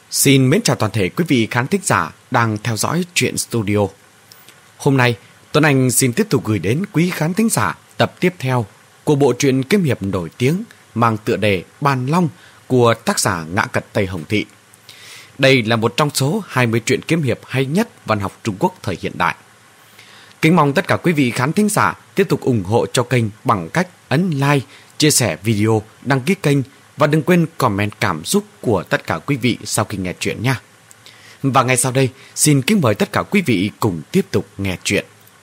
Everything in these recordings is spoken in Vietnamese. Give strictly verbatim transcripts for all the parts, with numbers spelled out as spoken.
Xin mến chào toàn thể quý vị khán thính giả đang theo dõi Truyện Studio. Hôm nay, Tuấn Anh xin tiếp tục gửi đến quý khán thính giả tập tiếp theo của bộ truyện kiếm hiệp nổi tiếng mang tựa đề Bàn Long của tác giả Ngã Cật Tây Hồng Thị. Đây là một trong số hai mươi truyện kiếm hiệp hay nhất văn học Trung Quốc thời hiện đại. Kính mong tất cả quý vị khán thính giả tiếp tục ủng hộ cho kênh bằng cách ấn like, chia sẻ video, đăng ký kênh và đừng quên comment cảm xúc của tất cả quý vị sau khi nghe chuyện nha. Và ngay sau đây, xin kính mời tất cả quý vị cùng tiếp tục nghe chuyện.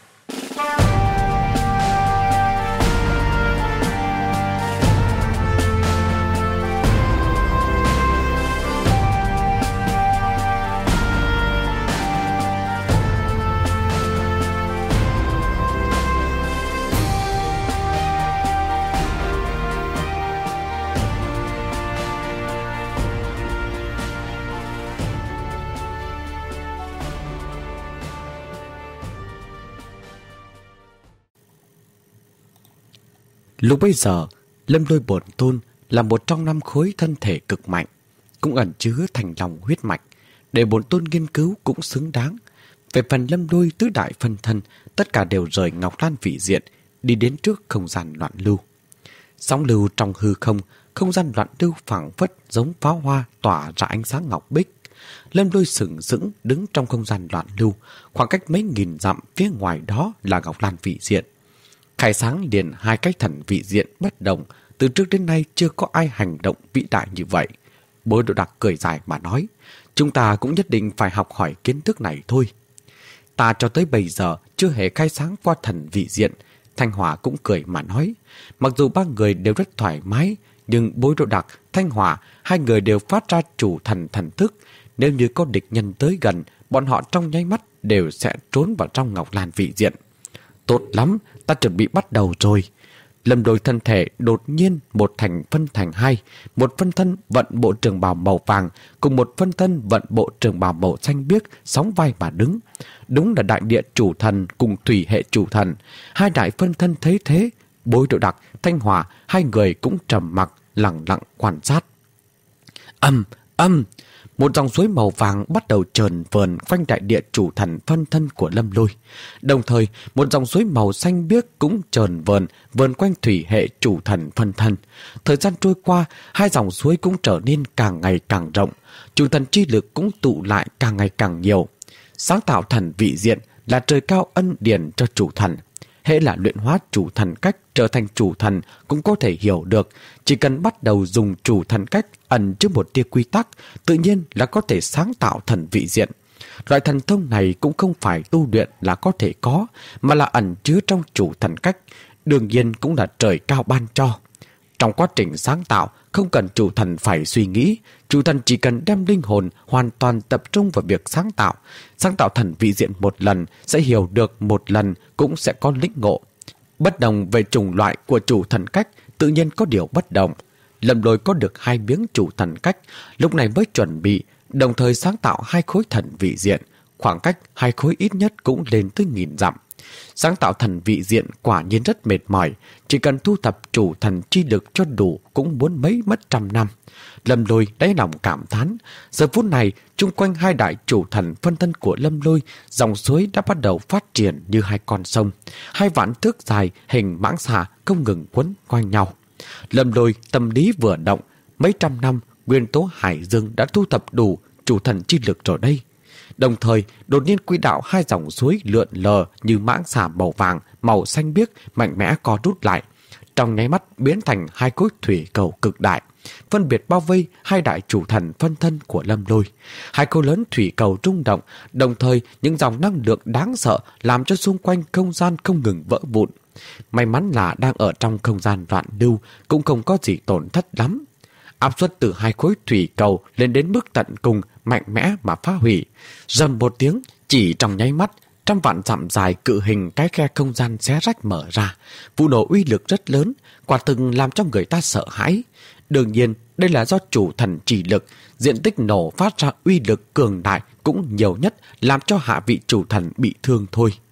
Lúc bấy giờ, Lâm Lôi Bổn Tôn là một trong năm khối thân thể cực mạnh, cũng ẩn chứa thành lòng huyết mạch, để Bổn Tôn nghiên cứu cũng xứng đáng. Về phần Lâm Lôi tứ đại phân thân, tất cả đều rời Ngọc Lan vị diện, đi đến trước không gian loạn lưu. Sóng lưu trong hư không, không gian loạn lưu phảng phất giống pháo hoa tỏa ra ánh sáng ngọc bích. Lâm Lôi sừng sững đứng trong không gian loạn lưu, khoảng cách mấy nghìn dặm phía ngoài đó là Ngọc Lan vị diện. Khai sáng liền hai cái thần vị diện bất đồng, từ trước đến nay chưa có ai hành động vĩ đại như vậy. Bối Độ Đặc cười dài mà nói, chúng ta cũng nhất định phải học hỏi kiến thức này thôi. Ta cho tới bây giờ chưa hề khai sáng qua thần vị diện. Thanh Hỏa cũng cười mà nói, mặc dù ba người đều rất thoải mái, nhưng Bối Độ Đặc, Thanh Hỏa, hai người đều phát ra chủ thần thần thức. Nếu như có địch nhân tới gần, bọn họ trong nháy mắt đều sẽ trốn vào trong Ngọc Lan vị diện. Tốt lắm, ta chuẩn bị bắt đầu rồi. Lâm Lôi thân thể đột nhiên một thành phân thành hai, một phân thân vận bộ trường bào màu vàng cùng một phân thân vận bộ trường bào màu xanh biếc sóng vai mà đứng. Đúng là đại địa chủ thần cùng thủy hệ chủ thần. Hai đại phân thân thấy thế, Bối Độ Đặc, Thanh Hỏa, hai người cũng trầm mặc lặng lặng quan sát. Âm, âm, một dòng suối màu vàng bắt đầu chờn vờn quanh đại địa chủ thần phân thân của Lâm Lôi. Đồng thời, một dòng suối màu xanh biếc cũng chờn vờn vờn quanh thủy hệ chủ thần phân thân. Thời gian trôi qua, hai dòng suối cũng trở nên càng ngày càng rộng. Chủ thần chi lực cũng tụ lại càng ngày càng nhiều. Sáng tạo thần vị diện là trời cao ân điển cho chủ thần. Hễ là luyện hóa chủ thần cách trở thành chủ thần cũng có thể hiểu được, chỉ cần bắt đầu dùng chủ thần cách ẩn chứa một tia quy tắc, tự nhiên là có thể sáng tạo thần vị diện. Loại thần thông này cũng không phải tu luyện là có thể có, mà là ẩn chứa trong chủ thần cách, đương nhiên cũng là trời cao ban cho. Trong quá trình sáng tạo, không cần chủ thần phải suy nghĩ, chủ thần chỉ cần đem linh hồn hoàn toàn tập trung vào việc sáng tạo. Sáng tạo thần vị diện một lần, sẽ hiểu được một lần, cũng sẽ có lĩnh ngộ. Bất đồng về chủng loại của chủ thần cách, tự nhiên có điều bất đồng. Lâm Lôi có được hai miếng chủ thần cách, lúc này mới chuẩn bị, đồng thời sáng tạo hai khối thần vị diện. Khoảng cách hai khối ít nhất cũng lên tới nghìn dặm. Sáng tạo thần vị diện quả nhiên rất mệt mỏi, chỉ cần thu thập chủ thần chi lực cho đủ cũng muốn mấy mất trăm năm. Lâm Lôi đáy lòng cảm thán, giờ phút này chung quanh hai đại chủ thần phân thân của Lâm Lôi, dòng suối đã bắt đầu phát triển như hai con sông, hai vạn thước dài hình mãng xà không ngừng quấn quanh nhau. Lâm Lôi tâm lý vừa động, mấy trăm năm nguyên tố hải dương đã thu thập đủ chủ thần chi lực rồi đây. Đồng thời, đột nhiên quỹ đạo hai dòng suối lượn lờ như mãng xà màu vàng, màu xanh biếc mạnh mẽ co rút lại, trong nháy mắt biến thành hai khối thủy cầu cực đại, phân biệt bao vây hai đại chủ thần phân thân của Lâm Lôi. Hai khối lớn thủy cầu rung động, đồng thời những dòng năng lượng đáng sợ làm cho xung quanh không gian không ngừng vỡ vụn. May mắn là đang ở trong không gian loạn lưu, cũng không có gì tổn thất lắm. Áp suất từ hai khối thủy cầu lên đến mức tận cùng, mạnh mẽ mà phá hủy. Rầm một tiếng, chỉ trong nháy mắt, trăm vạn dặm dài cự hình cái khe không gian xé rách mở ra. Vụ nổ uy lực rất lớn, quả thực làm cho người ta sợ hãi. Đương nhiên, đây là do chủ thần chỉ lực, diện tích nổ phát ra uy lực cường đại cũng nhiều nhất làm cho hạ vị chủ thần bị thương thôi.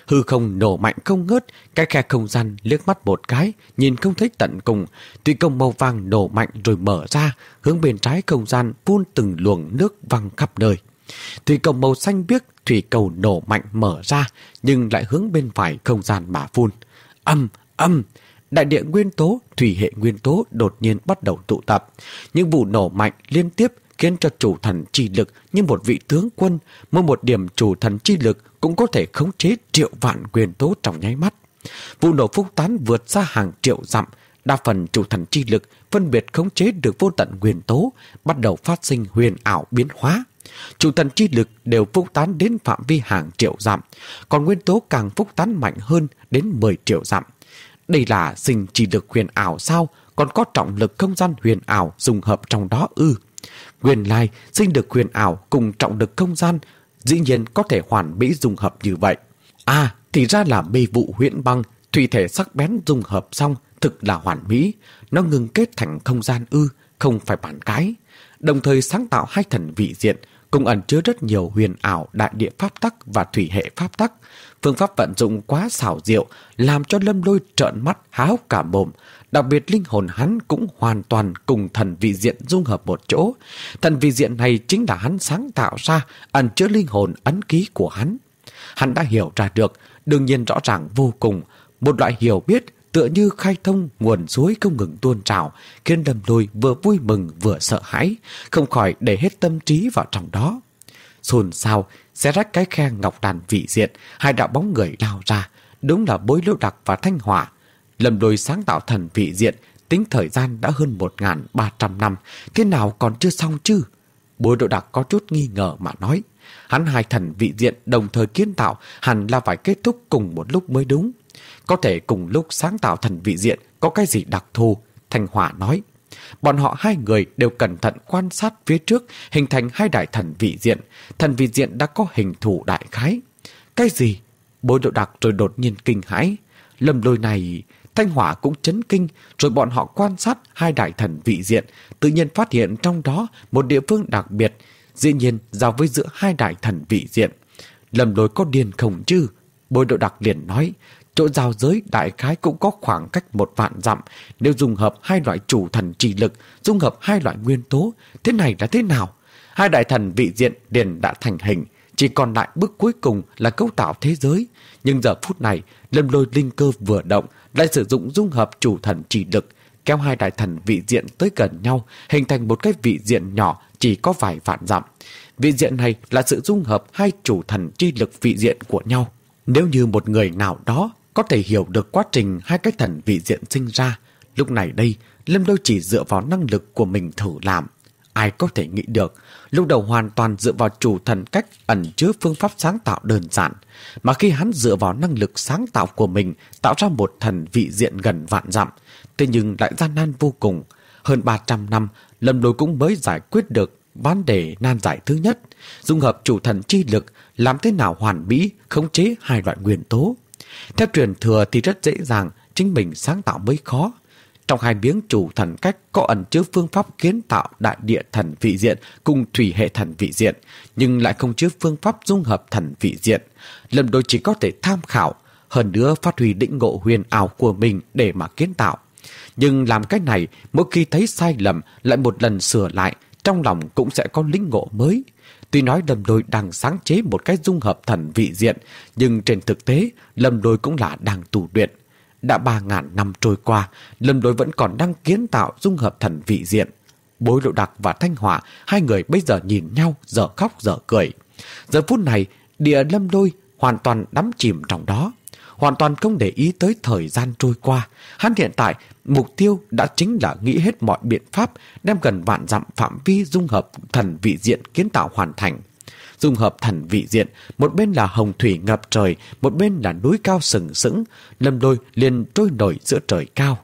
Hư không nổ mạnh không ngớt, cái khe không gian liếc mắt một cái, nhìn không thấy tận cùng. Thủy cầu màu vàng nổ mạnh rồi mở ra, hướng bên trái không gian phun từng luồng nước văng khắp nơi. Thủy cầu màu xanh biếc, thủy cầu nổ mạnh mở ra, nhưng lại hướng bên phải không gian mà phun. Âm, âm, đại địa nguyên tố, thủy hệ nguyên tố đột nhiên bắt đầu tụ tập. Những vụ nổ mạnh liên tiếp khiến cho chủ thần chi lực như một vị tướng quân, mỗi một điểm chủ thần chi lực cũng có thể khống chế triệu vạn nguyên tố trong nháy mắt. Vụ nổ phúc tán vượt ra hàng triệu dặm, đa phần chủ thần chi lực phân biệt khống chế được vô tận nguyên tố, bắt đầu phát sinh huyền ảo biến hóa. Chủ thần chi lực đều phúc tán đến phạm vi hàng triệu dặm, còn nguyên tố càng phúc tán mạnh hơn đến mười triệu dặm. Đây là sinh chi lực huyền ảo sao? Còn có trọng lực không gian huyền ảo dùng hợp trong đó ư? Nguyên lai sinh lực huyền ảo cùng trọng lực không gian dĩ nhiên có thể hoàn mỹ dung hợp như vậy. À, thì ra là mê vụ huyễn băng, thủy thể sắc bén dung hợp xong thực là hoàn mỹ. Nó ngừng kết thành không gian ư, không phải bản cái. Đồng thời sáng tạo hai thần vị diện, cùng ẩn chứa rất nhiều huyền ảo đại địa pháp tắc và thủy hệ pháp tắc. Phương pháp vận dụng quá xảo diệu, làm cho Lâm Lôi trợn mắt há hốc cả mồm. Đặc biệt linh hồn hắn cũng hoàn toàn cùng thần vị diện dung hợp một chỗ. Thần vị diện này chính là hắn sáng tạo ra, ẩn chứa linh hồn ấn ký của hắn. Hắn đã hiểu ra được, đương nhiên rõ ràng vô cùng. Một loại hiểu biết tựa như khai thông nguồn suối không ngừng tuôn trào, khiến Lâm Lôi vừa vui mừng vừa sợ hãi, không khỏi để hết tâm trí vào trong đó. Xôn xao, xé rách cái khe ngọc đàn vị diện, hai đạo bóng người lao ra, đúng là Bối Liễu Đặc và Thanh Hỏa. Lâm Lôi sáng tạo thần vị diện, tính thời gian đã hơn một nghìn ba trăm năm, thế nào còn chưa xong chứ? Bối Liễu Đặc có chút nghi ngờ mà nói. Hắn hai thần vị diện đồng thời kiến tạo hẳn là phải kết thúc cùng một lúc mới đúng. Có thể cùng lúc sáng tạo thần vị diện có cái gì đặc thù? Thanh Hỏa nói. Bọn họ hai người đều cẩn thận quan sát phía trước, hình thành hai đại thần vị diện. Thần vị diện đã có hình thù đại khái. Cái gì? Bối Liễu Đặc rồi đột nhiên kinh hãi. Lâm Lôi này... Thanh Hỏa cũng chấn kinh, rồi bọn họ quan sát hai đại thần vị diện, tự nhiên phát hiện trong đó một địa phương đặc biệt, dĩ nhiên giao với giữa hai đại thần vị diện. Lâm Lôi có điên không chứ? Bối Liễu Đặc liền nói, chỗ giao giới đại khái cũng có khoảng cách một vạn dặm, nếu dùng hợp hai loại chủ thần trì lực, dung hợp hai loại nguyên tố, thế này là thế nào? Hai đại thần vị diện liền đã thành hình, chỉ còn lại bước cuối cùng là cấu tạo thế giới. Nhưng giờ phút này, Lâm Lôi linh cơ vừa động, lại sử dụng dung hợp chủ thần chỉ lực, kéo hai đại thần vị diện tới gần nhau, hình thành một cái vị diện nhỏ chỉ có vài vạn dặm. Vị diện này là sự dung hợp hai chủ thần chi lực vị diện của nhau. Nếu như một người nào đó có thể hiểu được quá trình hai cái thần vị diện sinh ra, lúc này đây, Lâm Lôi chỉ dựa vào năng lực của mình thử làm. Ai có thể nghĩ được, lúc đầu hoàn toàn dựa vào chủ thần cách ẩn chứa phương pháp sáng tạo đơn giản, mà khi hắn dựa vào năng lực sáng tạo của mình tạo ra một thần vị diện gần vạn dặm, thế nhưng lại gian nan vô cùng. Hơn ba trăm năm, Lâm Lôi cũng mới giải quyết được vấn đề nan giải thứ nhất, dung hợp chủ thần chi lực, làm thế nào hoàn mỹ khống chế hai loại nguyên tố. Theo truyền thừa thì rất dễ dàng, chính mình sáng tạo mới khó. Trong hai miếng chủ thần cách có ẩn chứa phương pháp kiến tạo đại địa thần vị diện cùng thủy hệ thần vị diện, nhưng lại không chứa phương pháp dung hợp thần vị diện. Lâm Lôi chỉ có thể tham khảo, hơn nữa phát huy lĩnh ngộ huyền ảo của mình để mà kiến tạo. Nhưng làm cái này, mỗi khi thấy sai lầm lại một lần sửa lại, trong lòng cũng sẽ có lĩnh ngộ mới. Tuy nói Lâm Lôi đang sáng chế một cái dung hợp thần vị diện, nhưng trên thực tế, Lâm Lôi cũng là đang tu luyện. Đã ba ngàn năm trôi qua, Lâm Lôi vẫn còn đang kiến tạo dung hợp thần vị diện. Bối Liễu Đặc và Thanh Hỏa, hai người bây giờ nhìn nhau, dở khóc dở cười. Giờ phút này, địa Lâm Lôi hoàn toàn đắm chìm trong đó, hoàn toàn không để ý tới thời gian trôi qua. Hắn hiện tại, mục tiêu đã chính là nghĩ hết mọi biện pháp, đem gần vạn dặm phạm vi dung hợp thần vị diện kiến tạo hoàn thành. Dung hợp thần vị diện, một bên là hồng thủy ngập trời, một bên là núi cao sừng sững. Lâm Lôi liền trôi nổi giữa trời cao.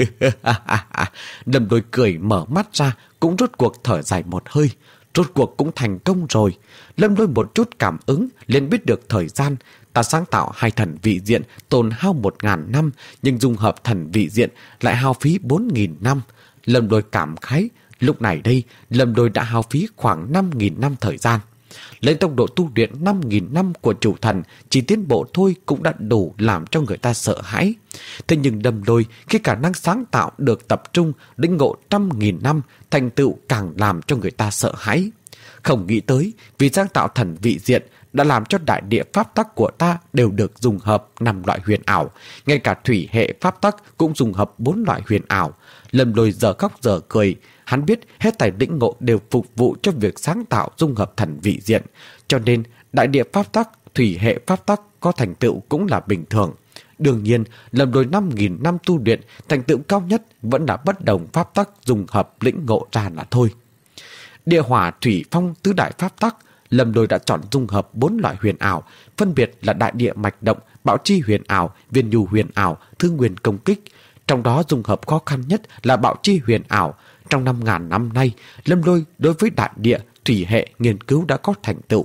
Lâm Lôi cười mở mắt ra, cũng rốt cuộc thở dài một hơi. Rốt cuộc cũng thành công rồi. Lâm Lôi một chút cảm ứng, liền biết được thời gian. Ta sáng tạo hai thần vị diện tồn hao một ngàn năm, nhưng dung hợp thần vị diện lại hao phí bốn nghìn năm. Lâm Lôi cảm khái, lúc này đây, Lâm Lôi đã hao phí khoảng năm nghìn năm thời gian. Lấy tốc độ tu luyện năm nghìn năm của chủ thần, chỉ tiến bộ thôi cũng đã đủ làm cho người ta sợ hãi. Thế nhưng Lâm Lôi khi khả năng sáng tạo được tập trung, lĩnh ngộ trăm nghìn năm, thành tựu càng làm cho người ta sợ hãi. Không nghĩ tới, vì sáng tạo thần vị diện đã làm cho đại địa pháp tắc của ta đều được dùng hợp năm loại huyền ảo. Ngay cả thủy hệ pháp tắc cũng dùng hợp bốn loại huyền ảo. Lâm Lôi giờ khóc giờ cười. Hắn biết hết thảy lĩnh ngộ đều phục vụ cho việc sáng tạo dung hợp thần vị diện. Cho nên đại địa pháp tắc, thủy hệ pháp tắc có thành tựu cũng là bình thường. Đương nhiên, Lâm Lôi năm nghìn năm tu luyện, thành tựu cao nhất vẫn là bất đồng pháp tắc dùng hợp lĩnh ngộ ra là thôi. Địa hỏa thủy phong tứ đại pháp tắc, Lâm Lôi đã chọn dung hợp bốn loại huyền ảo, phân biệt là đại địa mạch động, bảo chi huyền ảo, viên nhu huyền ảo, thương nguyên công kích. Trong đó dung hợp khó khăn nhất là bảo chi huyền ảo. Trong năm ngàn năm nay, Lâm Lôi đối với đại địa, thủy hệ nghiên cứu đã có thành tựu.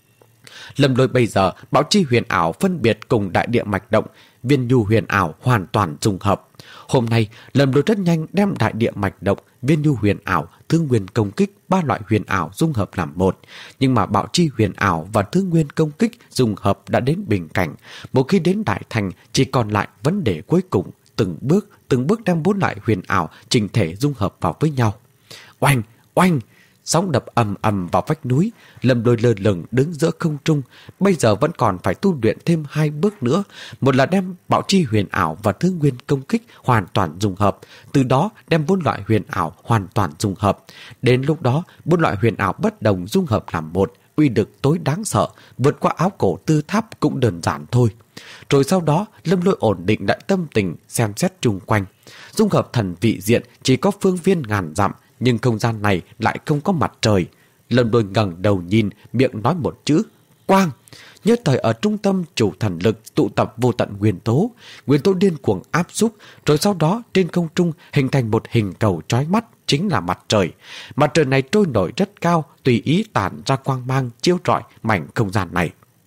Lâm Lôi bây giờ bảo chi huyền ảo phân biệt cùng đại địa mạch động, viên nhu huyền ảo hoàn toàn dung hợp. Hôm nay, Lâm Lôi rất nhanh đem đại địa mạch động, viên nhu huyền ảo, thương nguyên công kích ba loại huyền ảo dung hợp làm một. Nhưng mà bảo chi huyền ảo và thương nguyên công kích dung hợp đã đến bình cảnh. Một khi đến đại thành, chỉ còn lại vấn đề cuối cùng, từng bước, từng bước đem bốn loại huyền ảo chỉnh thể dung hợp vào với nhau. Oanh, oanh! Sóng đập ầm ầm vào vách núi, Lâm Lôi lơ lửng đứng giữa không trung. Bây giờ vẫn còn phải tu luyện thêm hai bước nữa. Một là đem bảo chi huyền ảo và thương nguyên công kích hoàn toàn dung hợp, từ đó đem bốn loại huyền ảo hoàn toàn dung hợp. Đến lúc đó, bốn loại huyền ảo bất đồng dung hợp làm một, uy lực tối đáng sợ, vượt qua áo cổ tư tháp cũng đơn giản thôi. Rồi sau đó, Lâm Lôi ổn định lại tâm tình, xem xét chung quanh. Dung hợp thần vị diện chỉ có phương viên ngàn dặm, nhưng không gian này lại không có mặt trời. Lâm Lôi ngẩng đầu nhìn, miệng nói một chữ: quang. Nhất thời ở trung tâm chủ thần lực tụ tập vô tận nguyên tố, nguyên tố điên cuồng áp xúc, rồi sau đó trên không trung hình thành một hình cầu chói mắt, chính là mặt trời. Mặt trời này trôi nổi rất cao, tùy ý tản ra quang mang chiếu rọi mảnh không gian này.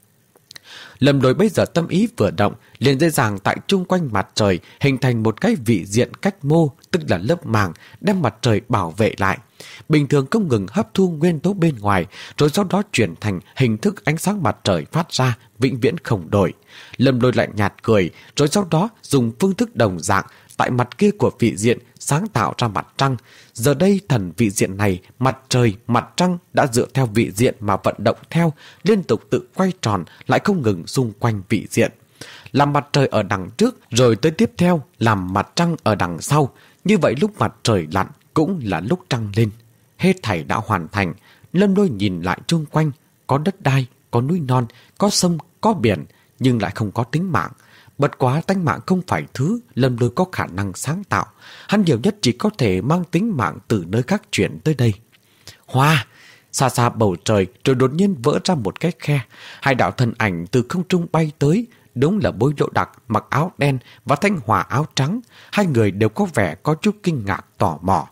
Lâm Lôi bây giờ tâm ý vừa động, liền dễ dàng tại chung quanh mặt trời hình thành một cái vị diện cách mô, tức là lớp màng, đem mặt trời bảo vệ lại. Bình thường không ngừng hấp thu nguyên tố bên ngoài, rồi sau đó chuyển thành hình thức ánh sáng mặt trời phát ra, vĩnh viễn không đổi. Lâm Lôi lại nhạt cười, rồi sau đó dùng phương thức đồng dạng, tại mặt kia của vị diện sáng tạo ra mặt trăng. Giờ đây thần vị diện này, mặt trời, mặt trăng đã dựa theo vị diện mà vận động theo, liên tục tự quay tròn, lại không ngừng xung quanh vị diện. Làm mặt trời ở đằng trước, rồi tới tiếp theo làm mặt trăng ở đằng sau. Như vậy lúc mặt trời lặn cũng là lúc trăng lên. Hết thảy đã hoàn thành. Lâm Lôi nhìn lại chung quanh, có đất đai, có núi non, có sông, có biển, nhưng lại không có tính mạng. Bất quá tánh mạng không phải thứ Lâm Lôi có khả năng sáng tạo. Hắn nhiều nhất chỉ có thể mang tính mạng từ nơi khác chuyển tới đây. Hoa! Xa xa bầu trời rồi đột nhiên vỡ ra một cái khe. Hai đạo thân ảnh từ không trung bay tới. Đúng là Bối Lộ Đặc mặc áo đen và Thanh Hòa áo trắng. Hai người đều có vẻ có chút kinh ngạc tò mò.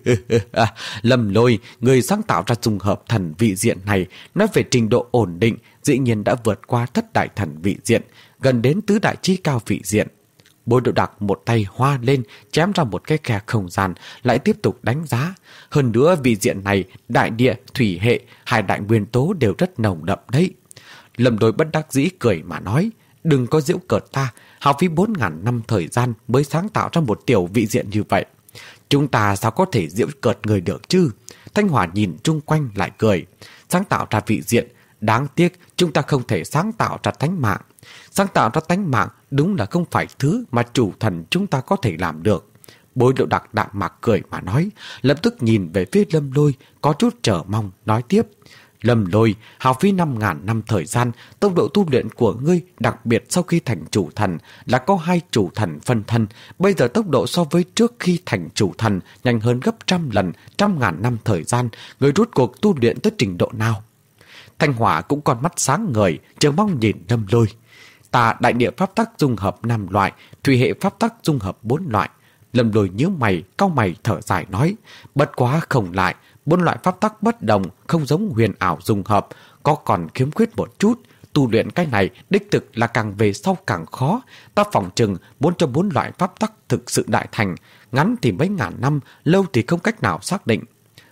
Lâm Lôi, người sáng tạo ra dung hợp thần vị diện này, nói về trình độ ổn định, dĩ nhiên đã vượt qua thất đại thần vị diện, gần đến tứ đại chí cao vị diện. Bối Độ Đặc một tay hoa lên, chém ra một cái khe không gian, lại tiếp tục đánh giá. Hơn nữa vị diện này, đại địa, thủy hệ, hai đại nguyên tố đều rất nồng đậm đấy. Lâm Lôi bất đắc dĩ cười mà nói: đừng có giễu cợt ta, hao phí bốn ngàn năm thời gian mới sáng tạo ra một tiểu vị diện như vậy. Chúng ta sao có thể giễu cợt người được chứ? Thanh Hòa nhìn chung quanh lại cười. Sáng tạo ra vị diện, đáng tiếc chúng ta không thể sáng tạo ra tánh mạng. Sáng tạo ra tánh mạng đúng là không phải thứ mà chủ thần chúng ta có thể làm được. Bối Lộ Đặc đạm mạc cười mà nói, lập tức nhìn về phía Lâm Lôi, có chút chờ mong, nói tiếp: Lâm Lôi, hao phí năm ngàn năm thời gian, tốc độ tu luyện của ngươi, đặc biệt sau khi thành chủ thần, là có hai chủ thần phân thân. Bây giờ tốc độ so với trước khi thành chủ thần nhanh hơn gấp trăm lần, trăm ngàn năm thời gian, ngươi rút cuộc tu luyện tới trình độ nào? Thanh Hỏa cũng còn mắt sáng ngời, chờ mong nhìn Lâm Lôi. Ta đại địa pháp tắc dung hợp năm loại, thủy hệ pháp tắc dung hợp bốn loại. Lâm Lôi nhíu mày, cau mày thở dài nói, bất quá không lại. Bốn loại pháp tắc bất đồng, không giống huyền ảo dung hợp, có còn khiếm khuyết một chút. Tu luyện cái này đích thực là càng về sau càng khó. Ta phỏng chừng muốn cho bốn loại pháp tắc thực sự đại thành, ngắn thì mấy ngàn năm, lâu thì không cách nào xác định.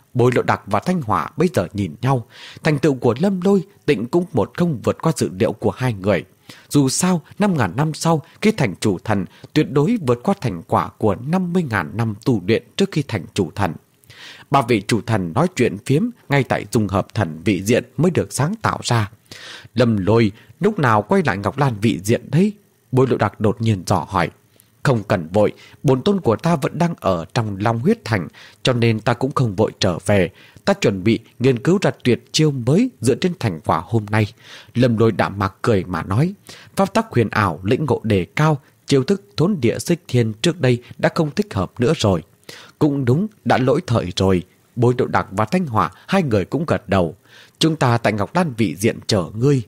Bối Lộ Đặc và Thanh Hỏa bây giờ nhìn nhau. Thành tựu của Lâm Lôi, Tịnh cũng một không vượt qua dự liệu của hai người. Dù sao, năm ngàn năm sau, khi thành chủ thần, tuyệt đối vượt qua thành quả của năm mươi ngàn năm tu luyện trước khi thành chủ thần. Ba vị chủ thần nói chuyện phiếm ngay tại dung hợp thần vị diện mới được sáng tạo ra. Lâm Lôi lúc nào quay lại Ngọc Lan vị diện đấy? Bối Lộ Đặc đột nhiên dò hỏi. Không cần vội, bổn tôn của ta vẫn đang ở trong Long Huyết Thành, cho nên ta cũng không vội trở về. Ta chuẩn bị nghiên cứu ra tuyệt chiêu mới dựa trên thành quả hôm nay. Lâm Lôi đạm mạc cười mà nói. Pháp tắc huyền ảo lĩnh ngộ đề cao, chiêu thức thốn địa xích thiên trước đây đã không thích hợp nữa rồi. Cũng đúng, đã lỗi thời rồi. Bối Lộ Đặc và Thanh Hỏa hai người cũng gật đầu. Chúng ta tại Ngọc Lan vị diện chờ ngươi.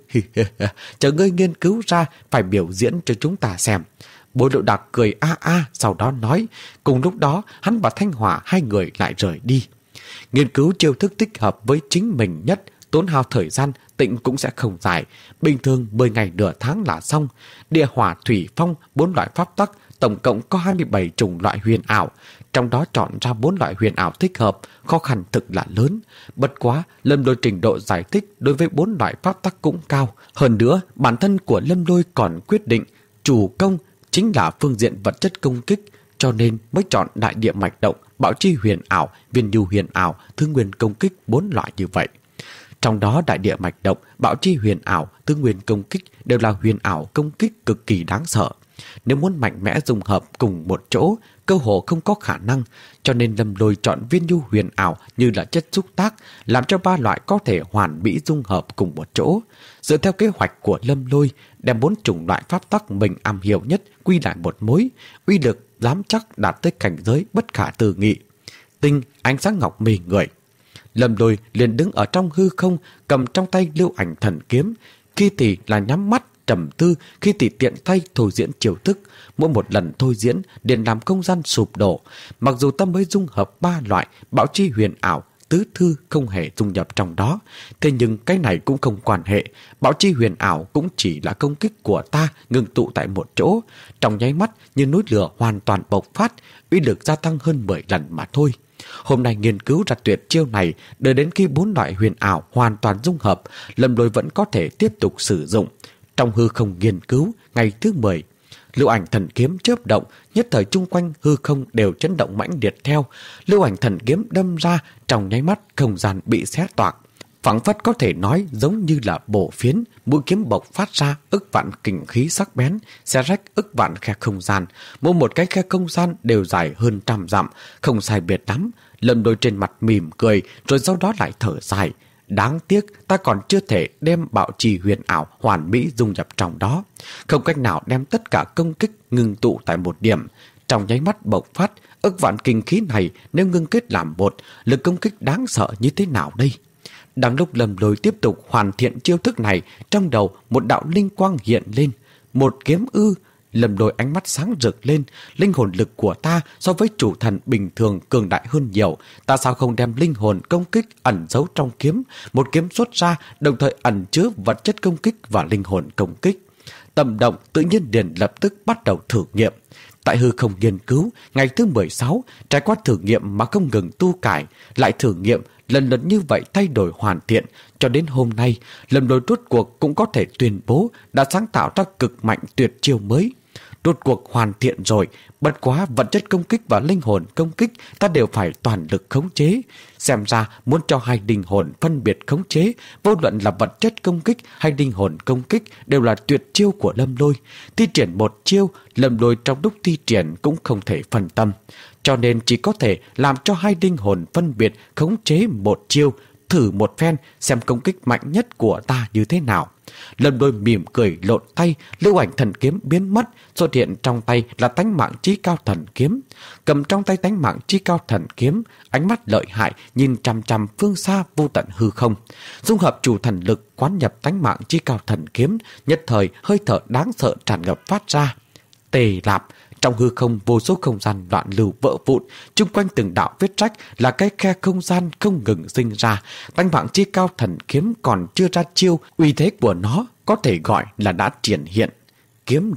Chờ ngươi nghiên cứu ra, phải biểu diễn cho chúng ta xem. Bối Lộ Đặc cười a a, sau đó nói. Cùng lúc đó, hắn và Thanh Hỏa hai người lại rời đi. Nghiên cứu chiêu thức thích hợp với chính mình nhất, tốn hao thời gian, Tịnh cũng sẽ không dài. Bình thường mười ngày nửa tháng là xong. Địa hỏa thủy phong, bốn loại pháp tắc, tổng cộng có hai mươi bảy chủng loại huyền ảo. Trong đó chọn ra bốn loại huyền ảo thích hợp, khó khăn thực là lớn. Bất quá, Lâm Lôi trình độ giải thích đối với bốn loại pháp tắc cũng cao. Hơn nữa, bản thân của Lâm Lôi còn quyết định, chủ công chính là phương diện vật chất công kích, cho nên mới chọn đại địa mạch động, bảo chi huyền ảo, viên nhu huyền ảo, thương nguyên công kích bốn loại như vậy. Trong đó đại địa mạch động, bảo chi huyền ảo, thương nguyên công kích đều là huyền ảo công kích cực kỳ đáng sợ. Nếu muốn mạnh mẽ dung hợp cùng một chỗ, cơ hồ không có khả năng, cho nên Lâm Lôi chọn viên nhu huyền ảo như là chất xúc tác, làm cho ba loại có thể hoàn mỹ dung hợp cùng một chỗ. Dựa theo kế hoạch của Lâm Lôi, đem bốn chủng loại pháp tắc mình am hiểu nhất quy lại một mối, uy lực dám chắc đạt tới cảnh giới bất khả tư nghị. Tinh, ánh sáng ngọc mê người. Lâm Lôi liền đứng ở trong hư không, cầm trong tay lưu ảnh thần kiếm, khi thì là nhắm mắt trầm tư, khi thì tiện tay thôi diễn chiêu thức. Mỗi một lần thôi diễn liền làm không gian sụp đổ. Mặc dù ta mới dung hợp ba loại bảo chi huyền ảo, tứ thư không hề dung nhập trong đó, thế nhưng cái này cũng không quan hệ. Bảo chi huyền ảo cũng chỉ là công kích của ta ngừng tụ tại một chỗ, trong nháy mắt như núi lửa hoàn toàn bộc phát, uy lực gia tăng hơn mười lần mà thôi. Hôm nay nghiên cứu ra tuyệt chiêu này, đợi đến khi bốn loại huyền ảo hoàn toàn dung hợp, Lâm Lôi vẫn có thể tiếp tục sử dụng. Trong hư không nghiên cứu, ngày thứ mười, lưu ảnh thần kiếm chớp động, nhất thời chung quanh hư không đều chấn động mãnh liệt theo. Lưu ảnh thần kiếm đâm ra, trong nháy mắt không gian bị xé toạc. Phảng phất có thể nói giống như là bổ phiến, mũi kiếm bộc phát ra ức vạn kình khí sắc bén, xé rách ức vạn khe không gian. Mỗi một cái khe không gian đều dài hơn trăm dặm, không sai biệt lắm. Lâm Lôi trên mặt mỉm cười, rồi sau đó lại thở dài. Đáng tiếc ta còn chưa thể đem bảo trì huyền ảo hoàn mỹ dung nhập trong đó, không cách nào đem tất cả công kích ngưng tụ tại một điểm. Trong nháy mắt bộc phát, ức vạn kinh khí này nếu ngưng kết làm một, lực công kích đáng sợ như thế nào đây? Đang lúc Lâm Lôi tiếp tục hoàn thiện chiêu thức này, trong đầu một đạo linh quang hiện lên. Một kiếm ư? Lâm Lôi ánh mắt sáng rực lên. Linh hồn lực của ta so với chủ thần bình thường cường đại hơn nhiều. Ta sao không đem linh hồn công kích ẩn giấu trong kiếm, một kiếm xuất ra, đồng thời ẩn chứa vật chất công kích và linh hồn công kích? Tâm động tự nhiên liền lập tức bắt đầu thử nghiệm. Tại hư không nghiên cứu, ngày thứ mười sáu, trải qua thử nghiệm mà không ngừng tu cải, lại thử nghiệm, lần lượt như vậy thay đổi hoàn thiện, cho đến hôm nay, Lâm Lôi rốt cuộc cũng có thể tuyên bố đã sáng tạo ra cực mạnh tuyệt chiêu mới. Rốt cuộc hoàn thiện rồi, bất quá vật chất công kích và linh hồn công kích ta đều phải toàn lực khống chế. Xem ra muốn cho hai linh hồn phân biệt khống chế, vô luận là vật chất công kích hay linh hồn công kích đều là tuyệt chiêu của Lâm Lôi. Thi triển một chiêu, Lâm Lôi trong lúc thi triển cũng không thể phân tâm, cho nên chỉ có thể làm cho hai linh hồn phân biệt khống chế một chiêu, thử một phen xem công kích mạnh nhất của ta như thế nào. Lâm Lôi mỉm cười lộn tay, lưu ảnh thần kiếm biến mất, xuất hiện trong tay là tánh mạng chí cao thần kiếm. Cầm trong tay tánh mạng chí cao thần kiếm, ánh mắt lợi hại nhìn chằm chằm phương xa vô tận hư không. Dung hợp chủ thần lực quán nhập tánh mạng chí cao thần kiếm, nhất thời hơi thở đáng sợ tràn ngập phát ra. Tề lạp, trong hư không vô số không gian loạn lưu vỡ vụn, chung quanh từng đạo vết rách là cái khe không gian không ngừng sinh ra. Tánh mạng chi cao thần kiếm còn chưa ra chiêu, uy thế của nó có thể gọi là đã triển hiện. Kiếm động,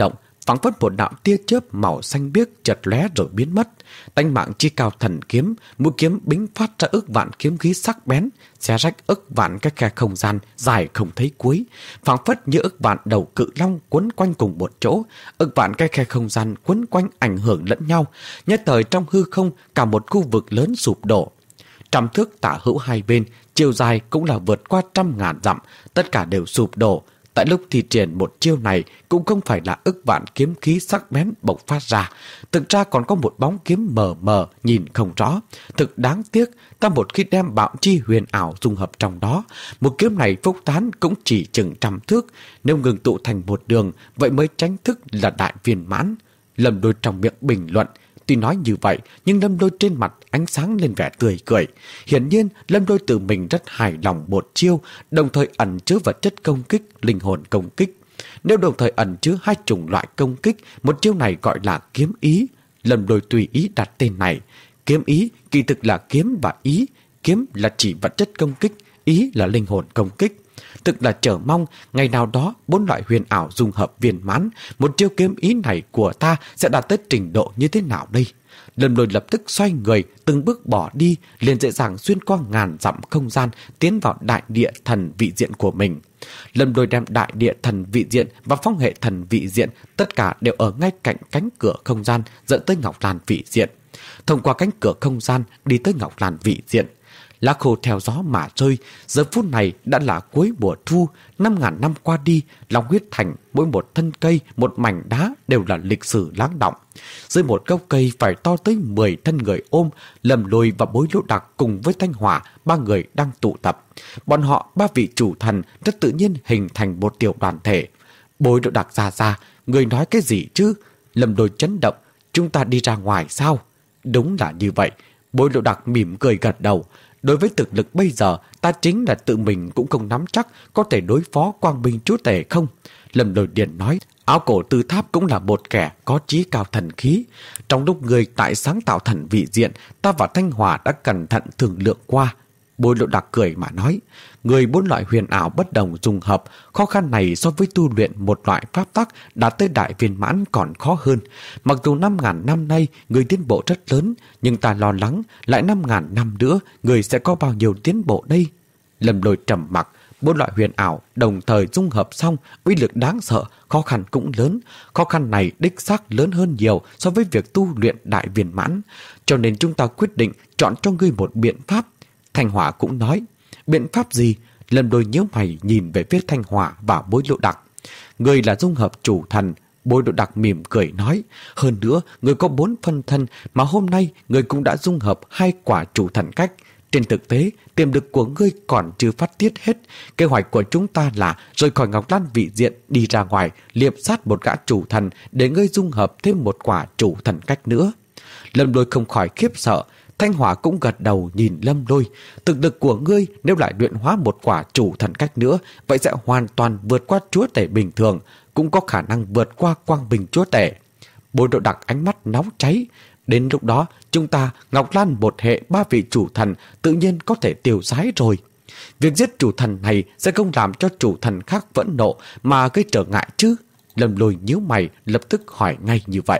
phảng phất một đạo tia chớp màu xanh biếc chợt lóe rồi biến mất. Tánh mạng chi cao thần kiếm, mũi kiếm bính phát ra ức vạn kiếm khí sắc bén, xé rách ức vạn cái khe không gian dài không thấy cuối, phảng phất như ức vạn đầu cự long quấn quanh cùng một chỗ, ức vạn cái khe không gian quấn quanh ảnh hưởng lẫn nhau, nhất thời trong hư không cả một khu vực lớn sụp đổ. Trăm thước tả hữu hai bên, chiều dài cũng là vượt qua trăm ngàn dặm, tất cả đều sụp đổ. Tại lúc thi triển một chiêu này cũng không phải là ức vạn kiếm khí sắc bén bộc phát ra, thực ra còn có một bóng kiếm mờ mờ nhìn không rõ. Thực đáng tiếc, ta một khi đem bạo chi huyền ảo dung hợp trong đó, một kiếm này phúc tán cũng chỉ chừng trăm thước, nếu ngừng tụ thành một đường, vậy mới tránh thức là đại viên mãn. Lâm Đôi trong miệng bình luận. Tuy nói như vậy, nhưng Lâm Đôi trên mặt ánh sáng lên vẻ tươi cười. Hiển nhiên, Lâm Đôi tự mình rất hài lòng một chiêu, đồng thời ẩn chứa vật chất công kích, linh hồn công kích. Nếu đồng thời ẩn chứa hai chủng loại công kích, một chiêu này gọi là kiếm ý. Lâm Đôi tùy ý đặt tên này. Kiếm ý kỳ thực là kiếm và ý. Kiếm là chỉ vật chất công kích, ý là linh hồn công kích. Thực là chờ mong ngày nào đó bốn loại huyền ảo dung hợp viên mãn, một chiêu kiếm ý này của ta sẽ đạt tới trình độ như thế nào đây? Lâm Lôi lập tức xoay người, từng bước bỏ đi, liền dễ dàng xuyên qua ngàn dặm không gian, tiến vào đại địa thần vị diện của mình. Lâm Lôi đem đại địa thần vị diện và phong hệ thần vị diện tất cả đều ở ngay cạnh cánh cửa không gian dẫn tới Ngọc Lan vị diện. Thông qua cánh cửa không gian đi tới Ngọc Lan vị diện. Lá khô theo gió mà rơi, giờ phút này đã là cuối mùa thu, năm ngàn năm qua đi, Long Huyết Thành, mỗi một thân cây, một mảnh đá đều là lịch sử lắng đọng. Dưới một gốc cây phải to tới mười thân người ôm, Lâm Lôi và Bối Lỗ Đặc cùng với Thanh Hỏa, ba người đang tụ tập. Bọn họ, ba vị chủ thần, rất tự nhiên hình thành một tiểu đoàn thể. Bối Lỗ Đặc ra ra, người nói cái gì chứ? Lâm Lôi chấn động, chúng ta đi ra ngoài sao? Đúng là như vậy. Bối Lỗ Đặc mỉm cười gật đầu. Đối với thực lực bây giờ, ta chính là tự mình cũng không nắm chắc có thể đối phó Quang Minh Chúa Tể không? Lâm Lôi Điền nói, Áo Cổ Tư Tháp cũng là một kẻ có chí cao thần khí. Trong lúc người tại sáng tạo thần vị diện, ta và Thanh Hòa đã cẩn thận thương lượng qua. Bối Lộ Đặc cười mà nói, người bốn loại huyền ảo bất đồng dung hợp, khó khăn này so với tu luyện một loại pháp tắc đã tới đại viên mãn còn khó hơn. Mặc dù năm ngàn năm nay người tiến bộ rất lớn, nhưng ta lo lắng lại năm ngàn năm nữa người sẽ có bao nhiêu tiến bộ đây? Lâm Lôi trầm mặc, bốn loại huyền ảo đồng thời dung hợp xong, uy lực đáng sợ, khó khăn cũng lớn. Khó khăn này đích xác lớn hơn nhiều so với việc tu luyện đại viên mãn, cho nên chúng ta quyết định chọn cho ngươi một biện pháp. Thanh Hỏa cũng nói, biện pháp gì? Lâm Lôi nhíu mày nhìn về phía Thanh Hỏa và Bối Lộ Đặc. Người là dung hợp chủ thần. Bối Lộ Đặc mỉm cười nói, hơn nữa người có bốn phân thân, mà hôm nay người cũng đã dung hợp hai quả chủ thần cách. Trên thực tế, tiềm lực của ngươi còn chưa phát tiết hết. Kế hoạch của chúng ta là rời khỏi Ngọc Lan vị diện, đi ra ngoài, liệp sát một gã chủ thần để ngươi dung hợp thêm một quả chủ thần cách nữa. Lâm Lôi không khỏi khiếp sợ. Thanh Hỏa cũng gật đầu nhìn Lâm Lôi. Thực lực của ngươi nếu lại luyện hóa một quả chủ thần cách nữa, vậy sẽ hoàn toàn vượt qua chúa tể bình thường, cũng có khả năng vượt qua Quang Bình chúa tể. Bối Độ Đặc ánh mắt nóng cháy. Đến lúc đó, chúng ta, Ngọc Lan một hệ ba vị chủ thần tự nhiên có thể tiêu sái rồi. Việc giết chủ thần này sẽ không làm cho chủ thần khác phẫn nộ mà gây trở ngại chứ? Lâm Lôi nhíu mày lập tức hỏi ngay như vậy.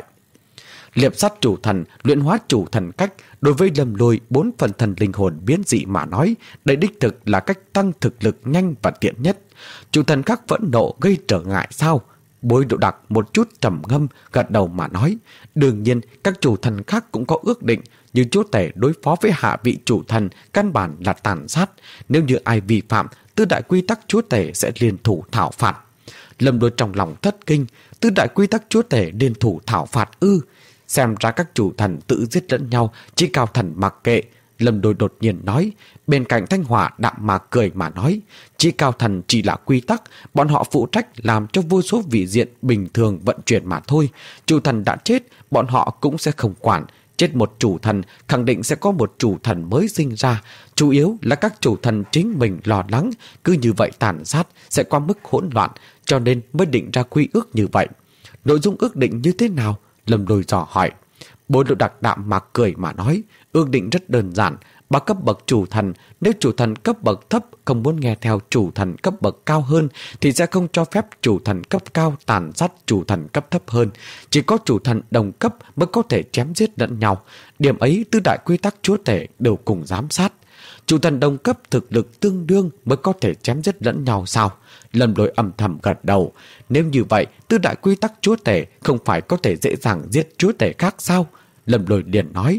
Liệp sát chủ thần, luyện hóa chủ thần cách, đối với Lâm Lôi bốn phần thần linh hồn biến dị mà nói, đây đích thực là cách tăng thực lực nhanh và tiện nhất. Chủ thần khác phẫn nộ gây trở ngại sao? Bối Độ Đặc một chút trầm ngâm, gật đầu mà nói, đương nhiên các chủ thần khác cũng có ước định, nhưng chúa tể đối phó với hạ vị chủ thần căn bản là tàn sát, nếu như ai vi phạm, tứ đại quy tắc chúa tể sẽ liên thủ thảo phạt. Lâm Lôi trong lòng thất kinh, tứ đại quy tắc chúa tể liên thủ thảo phạt ư? Xem ra các chủ thần tự giết lẫn nhau, chỉ cao thần mặc kệ. Lâm Lôi đột nhiên nói. Bên cạnh Thanh Hỏa đạm mạc cười mà nói, chỉ cao thần chỉ là quy tắc, bọn họ phụ trách làm cho vô số vị diện bình thường vận chuyển mà thôi. Chủ thần đã chết, bọn họ cũng sẽ không quản. Chết một chủ thần, khẳng định sẽ có một chủ thần mới sinh ra. Chủ yếu là các chủ thần chính mình lo lắng, cứ như vậy tàn sát sẽ qua mức hỗn loạn, cho nên mới định ra quy ước như vậy. Nội dung ước định như thế nào? Lâm Lôi dò hỏi. Bối Lộ Đặc đạm mạc cười mà nói, ước định rất đơn giản, Ba cấp bậc chủ thần, nếu chủ thần cấp bậc thấp không muốn nghe theo chủ thần cấp bậc cao hơn thì sẽ không cho phép chủ thần cấp cao tàn sát chủ thần cấp thấp hơn. Chỉ có chủ thần đồng cấp mới có thể chém giết lẫn nhau. Điểm ấy tứ đại quy tắc chúa tể đều cùng giám sát. Chủ thần đồng cấp thực lực tương đương mới có thể chém giết lẫn nhau sao? Lâm Lôi âm thầm gật đầu. Nếu như vậy, tứ đại quy tắc chúa tể không phải có thể dễ dàng giết chúa tể khác sao? Lâm Lôi liền nói.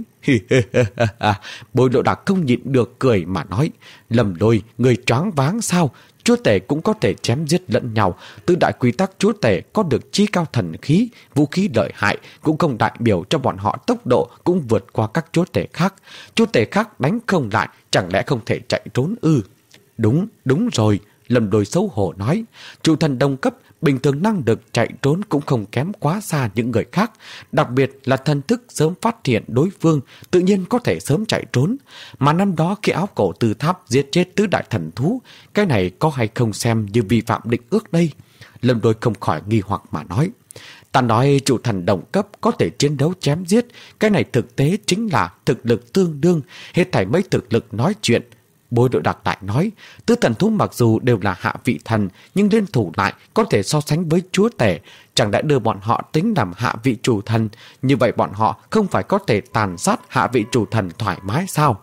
Bối Lộ Đặc không nhịn được cười mà nói. Lâm Lôi, người choáng váng sao? Chúa tể cũng có thể chém giết lẫn nhau. Tứ đại quy tắc chúa tể có được chí cao thần khí, vũ khí lợi hại, cũng không đại biểu cho bọn họ tốc độ cũng vượt qua các chúa tể khác. Chúa tể khác đánh không lại, chẳng lẽ không thể chạy trốn ư? Đúng, đúng rồi. Lâm Lôi xấu hổ nói. Chủ thần đồng cấp bình thường năng lực chạy trốn cũng không kém quá xa những người khác, đặc biệt là thần thức sớm phát hiện đối phương, tự nhiên có thể sớm chạy trốn. Mà năm đó khi áo cổ từ tháp giết chết tứ đại thần thú, cái này có hay không xem như vi phạm định ước đây? Lâm Lôi không khỏi nghi hoặc mà nói. Ta nói chủ thần đồng cấp có thể chiến đấu chém giết, cái này thực tế chính là thực lực tương đương, hết thảy mấy thực lực nói chuyện. Bối Độ Đặc lại nói, tứ thần thú mặc dù đều là hạ vị thần, nhưng liên thủ lại có thể so sánh với chúa tể. Chẳng đã đưa bọn họ tính làm hạ vị chủ thần, như vậy bọn họ không phải có thể tàn sát hạ vị chủ thần thoải mái sao?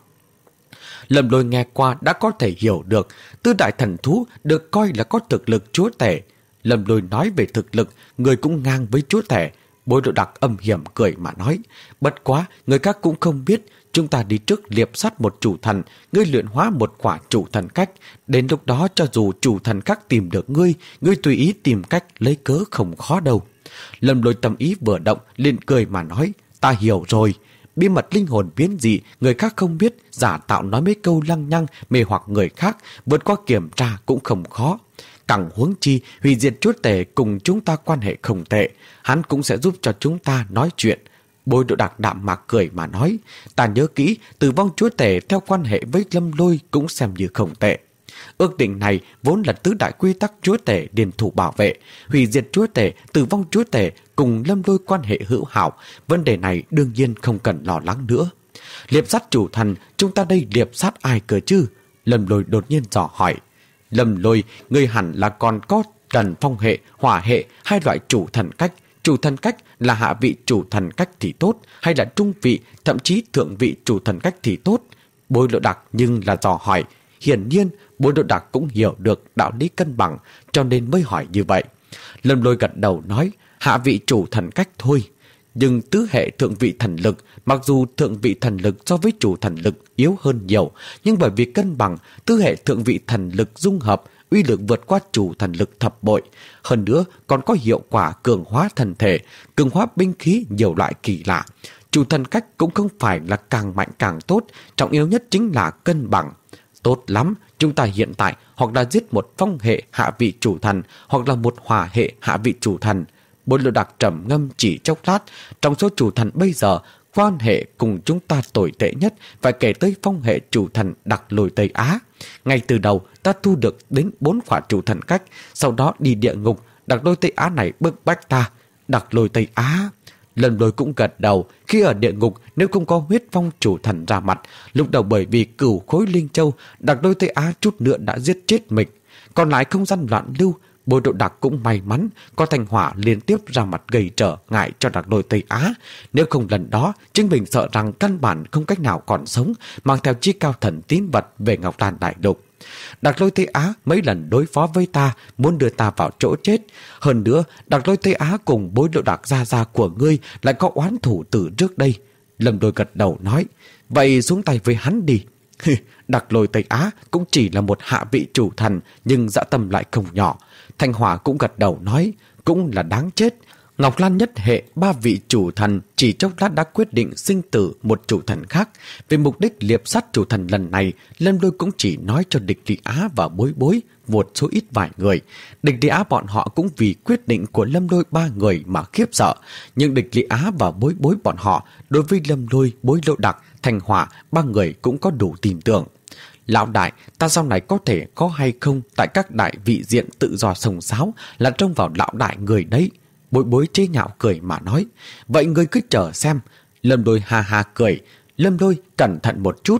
Lâm Lôi nghe qua đã có thể hiểu được, tứ đại thần thú được coi là có thực lực chúa tể. Lâm Lôi nói về thực lực, người cũng ngang với chúa tể. Bối Độ Đặc âm hiểm cười mà nói, bất quá, người khác cũng không biết, chúng ta đi trước liệp sát một chủ thần, ngươi luyện hóa một quả chủ thần cách. Đến lúc đó cho dù chủ thần khác tìm được ngươi, ngươi tùy ý tìm cách lấy cớ không khó đâu. Lâm Lôi tâm ý vừa động, liền cười mà nói, ta hiểu rồi. Bí mật linh hồn biến dị, người khác không biết, giả tạo nói mấy câu lăng nhăng, mê hoặc người khác, vượt qua kiểm tra cũng không khó. Càng huống chi, hủy diệt chúa tể cùng chúng ta quan hệ không tệ, hắn cũng sẽ giúp cho chúng ta nói chuyện. Bối Độ Đặc đạm mạc cười mà nói, ta nhớ kỹ, tử vong chúa tể theo quan hệ với Lâm Lôi cũng xem như không tệ. Ước định này vốn là tứ đại quy tắc chúa tể điền thủ bảo vệ, hủy diệt chúa tể, tử vong chúa tể cùng Lâm Lôi quan hệ hữu hảo, vấn đề này đương nhiên không cần lo lắng nữa. Liệp sát chủ thần, chúng ta đây liệp sát ai cơ chứ? Lâm Lôi đột nhiên dò hỏi. Lâm Lôi, ngươi hẳn là còn có cần phong hệ, hỏa hệ, hai loại chủ thần cách. Chủ thần cách là hạ vị chủ thần cách thì tốt, hay là trung vị, thậm chí thượng vị chủ thần cách thì tốt? Bối Lộ Đặc nhưng là dò hỏi. Hiển nhiên, Bối Lộ Đặc cũng hiểu được đạo lý cân bằng, cho nên mới hỏi như vậy. Lâm Lôi gật đầu nói, hạ vị chủ thần cách thôi. Nhưng tứ hệ thượng vị thần lực, mặc dù thượng vị thần lực so với chủ thần lực yếu hơn nhiều, nhưng bởi vì cân bằng, tứ hệ thượng vị thần lực dung hợp, uy lực vượt qua chủ thần lực thập bội. Hơn nữa còn có hiệu quả cường hóa thần thể, cường hóa binh khí nhiều loại kỳ lạ. Chủ thần cách cũng không phải là càng mạnh càng tốt, trọng yếu nhất chính là cân bằng. Tốt lắm, chúng ta hiện tại hoặc là giết một phong hệ hạ vị chủ thần, hoặc là một hỏa hệ hạ vị chủ thần. Bối Lộ Đặc trầm ngâm chỉ chốc lát, trong số chủ thần bây giờ, quan hệ cùng chúng ta tồi tệ nhất phải kể tới phong hệ chủ thần Đặc Lôi Tây Á. Ngay từ đầu ta thu được đến bốn quả chủ thần cách, sau đó đi địa ngục, Đặc Lôi Tây Á này bức bách ta. Đặc Lôi Tây Á. Lâm Lôi cũng gật đầu, khi ở địa ngục nếu không có huyết phong chủ thần ra mặt, lúc đầu bởi vì cửu khối linh châu, Đặc Lôi Tây Á chút nữa đã giết chết mình. Còn lại không gian loạn lưu, Bối Độ Đặc cũng may mắn có Thanh Hỏa liên tiếp ra mặt gây trở ngại cho Đặc Lôi Tây Á. Nếu không lần đó, chính mình sợ rằng căn bản không cách nào còn sống, mang theo chí cao thần tín vật về Ngọc Đan Đại Lục. Đặc Lôi Tây Á mấy lần đối phó với ta, muốn đưa ta vào chỗ chết. Hơn nữa, Đặc Lôi Tây Á cùng Bối Độ Đặc gia gia của ngươi lại có oán thủ từ trước đây. Lâm Lôi gật đầu nói, vậy xuống tay với hắn đi. Đặc Lôi Tây Á cũng chỉ là một hạ vị chủ thần, nhưng dã tâm lại không nhỏ. Thanh Hỏa cũng gật đầu nói, cũng là đáng chết. Ngọc Lan nhất hệ ba vị chủ thần chỉ chốc lát đã quyết định sinh tử một chủ thần khác. Về mục đích liệp sát chủ thần lần này, Lâm Lôi cũng chỉ nói cho Địch Lý Á và Bối Bối một số ít vài người. Địch Lý Á bọn họ cũng vì quyết định của Lâm Lôi ba người mà khiếp sợ. Nhưng Địch Lý Á và Bối Bối bọn họ đối với Lâm Lôi, Bối Lộ Đặc, Thanh Hỏa ba người cũng có đủ tin tưởng. Lão đại, ta sau này có thể có hay không tại các đại vị diện tự do sông sáo là trông vào lão đại người đấy. Bối Bối chế nhạo cười mà nói, vậy ngươi cứ chờ xem. Lâm Lôi ha ha cười. Lâm Lôi cẩn thận một chút,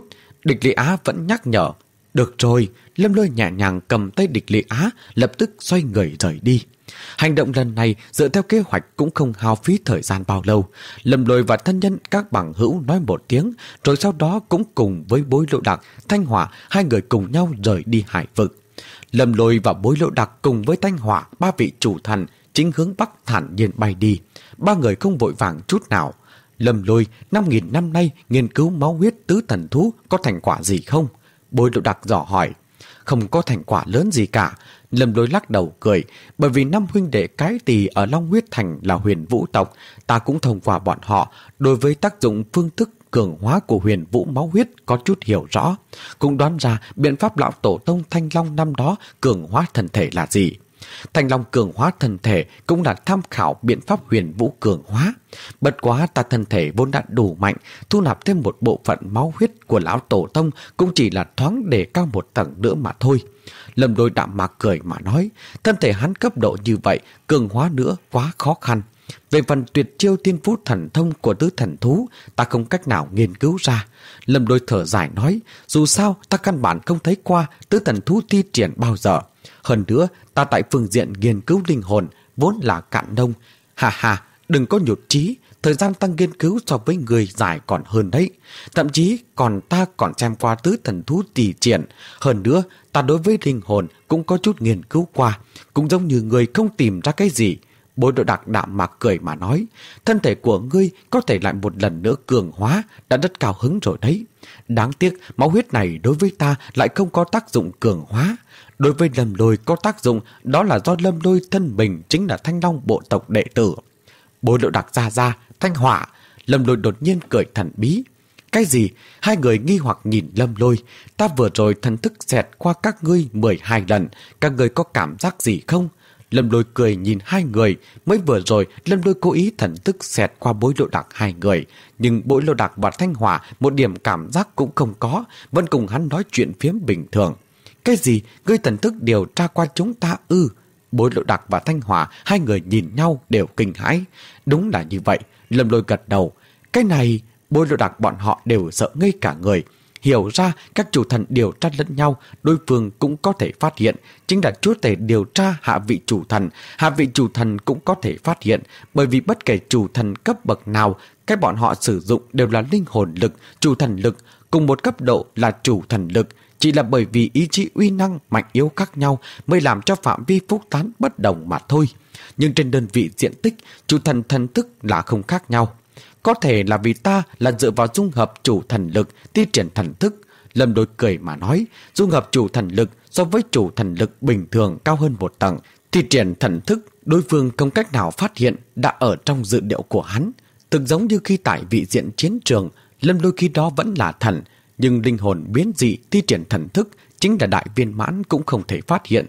Địch Lý Á vẫn nhắc nhở. Được rồi, Lâm Lôi nhẹ nhàng cầm tay Địch Lý Á, lập tức xoay người rời đi. Hành động lần này dựa theo kế hoạch cũng không hao phí thời gian bao lâu. Lâm Lôi và thân nhân các bằng hữu nói một tiếng, rồi sau đó cũng cùng với Bối Lộ Đặc, Thanh Hỏa, hai người cùng nhau rời đi hải vực. Lâm Lôi và Bối Lộ Đặc cùng với Thanh Hỏa, ba vị chủ thần, chính hướng Bắc thản nhiên bay đi. Ba người không vội vàng chút nào. Lâm Lôi năm nghìn năm nay nghiên cứu máu huyết tứ thần thú có thành quả gì không? Bối Lộ Đặc dò hỏi. Không có thành quả lớn gì cả. Lâm Lôi lắc đầu cười. Bởi vì năm huynh đệ cái tỳ ở Long Huyết Thành là Huyền Vũ tộc, ta cũng thông qua bọn họ đối với tác dụng phương thức cường hóa của Huyền Vũ máu huyết có chút hiểu rõ, cũng đoán ra biện pháp lão tổ tông Thanh Long năm đó cường hóa thân thể là gì. Thanh Long cường hóa thân thể cũng là tham khảo biện pháp Huyền Vũ cường hóa. Bất quá ta thân thể vốn đã đủ mạnh, thu nạp thêm một bộ phận máu huyết của lão tổ tông cũng chỉ là thoáng đề cao một tầng nữa mà thôi. Lâm Lôi đạm mạc cười mà nói, thân thể hắn cấp độ như vậy, cường hóa nữa quá khó khăn. Về phần tuyệt chiêu tiên phú thần thông của tứ thần thú, ta không cách nào nghiên cứu ra. Lâm Lôi thở dài nói, dù sao ta căn bản không thấy qua tứ thần thú thi triển bao giờ. Hơn nữa, ta tại phương diện nghiên cứu linh hồn vốn là cạn nông. Hà hà, đừng có nhụt chí, thời gian tăng nghiên cứu so với người dài còn hơn đấy. Thậm chí còn ta còn xem qua tứ thần thú tỷ triển. Hơn nữa, ta đối với linh hồn cũng có chút nghiên cứu qua, cũng giống như người không tìm ra cái gì. Bối Độ Đặc đạm mạc cười mà nói, thân thể của ngươi có thể lại một lần nữa cường hóa, đã rất cao hứng rồi đấy. Đáng tiếc máu huyết này đối với ta lại không có tác dụng cường hóa. Đối với Lâm Lôi có tác dụng, đó là do Lâm Lôi thân mình chính là Thanh Long bộ tộc đệ tử. Bối Độ Đặc ra ra, Thanh Hỏa. Lâm Lôi đột nhiên cười thần bí. Cái gì? Hai người nghi hoặc nhìn Lâm Lôi. Ta vừa rồi thần thức xẹt qua các ngươi mười hai lần, các ngươi có cảm giác gì không? Lâm Lôi cười nhìn hai người. Mới vừa rồi Lâm Lôi cố ý thần thức xẹt qua Bối Lộ Đặc hai người, nhưng Bối Lộ Đặc và Thanh Hỏa một điểm cảm giác cũng không có, vẫn cùng hắn nói chuyện phiếm bình thường. Cái gì? Ngươi thần thức điều tra qua chúng ta ư? Bối Lộ Đặc và Thanh Hỏa hai người nhìn nhau đều kinh hãi. Đúng là như vậy. Lâm Lôi gật đầu. Cái này Bối Lộ Đặc bọn họ đều sợ ngây cả người. Hiểu ra các chủ thần điều tra lẫn nhau, đối phương cũng có thể phát hiện. Chính là chúa tể điều tra hạ vị chủ thần, hạ vị chủ thần cũng có thể phát hiện. Bởi vì bất kể chủ thần cấp bậc nào, cái bọn họ sử dụng đều là linh hồn lực, chủ thần lực, cùng một cấp độ là chủ thần lực. Chỉ là bởi vì ý chí uy năng mạnh yếu khác nhau mới làm cho phạm vi phúc tán bất đồng mà thôi. Nhưng trên đơn vị diện tích, chủ thần thần thức là không khác nhau. Có thể là vì ta là dựa vào dung hợp chủ thần lực, thi triển thần thức. Lâm Lôi cười mà nói, dung hợp chủ thần lực so với chủ thần lực bình thường cao hơn một tầng. Thi triển thần thức, đối phương không cách nào phát hiện đã ở trong dự liệu của hắn. Thực giống như khi tại vị diện chiến trường, Lâm Lôi khi đó vẫn là thần, nhưng linh hồn biến dị thi triển thần thức chính là đại viên mãn cũng không thể phát hiện.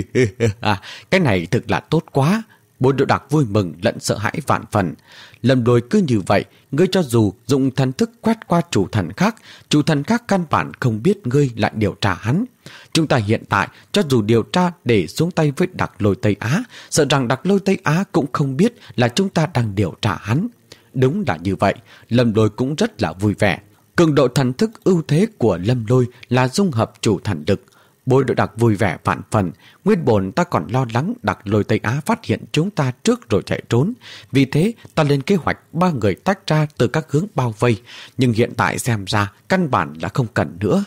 À, cái này thực là tốt quá. Bối Độ Đặc vui mừng lẫn sợ hãi vạn phần. Lâm Lôi cứ như vậy, ngươi cho dù dùng thần thức quét qua chủ thần khác, chủ thần khác căn bản không biết ngươi lại điều tra hắn. Chúng ta hiện tại cho dù điều tra để xuống tay với Đặc Lôi Tây Á, sợ rằng Đặc Lôi Tây Á cũng không biết là chúng ta đang điều tra hắn. Đúng là như vậy, Lâm Lôi cũng rất là vui vẻ. Cường độ thần thức ưu thế của Lâm Lôi là dung hợp chủ thần lực. Bối Độ Đặc vui vẻ vạn phần. Nguyên bổn ta còn lo lắng Đặc Lôi Tây Á phát hiện chúng ta trước rồi chạy trốn. Vì thế ta lên kế hoạch ba người tách ra từ các hướng bao vây. Nhưng hiện tại xem ra căn bản là không cần nữa.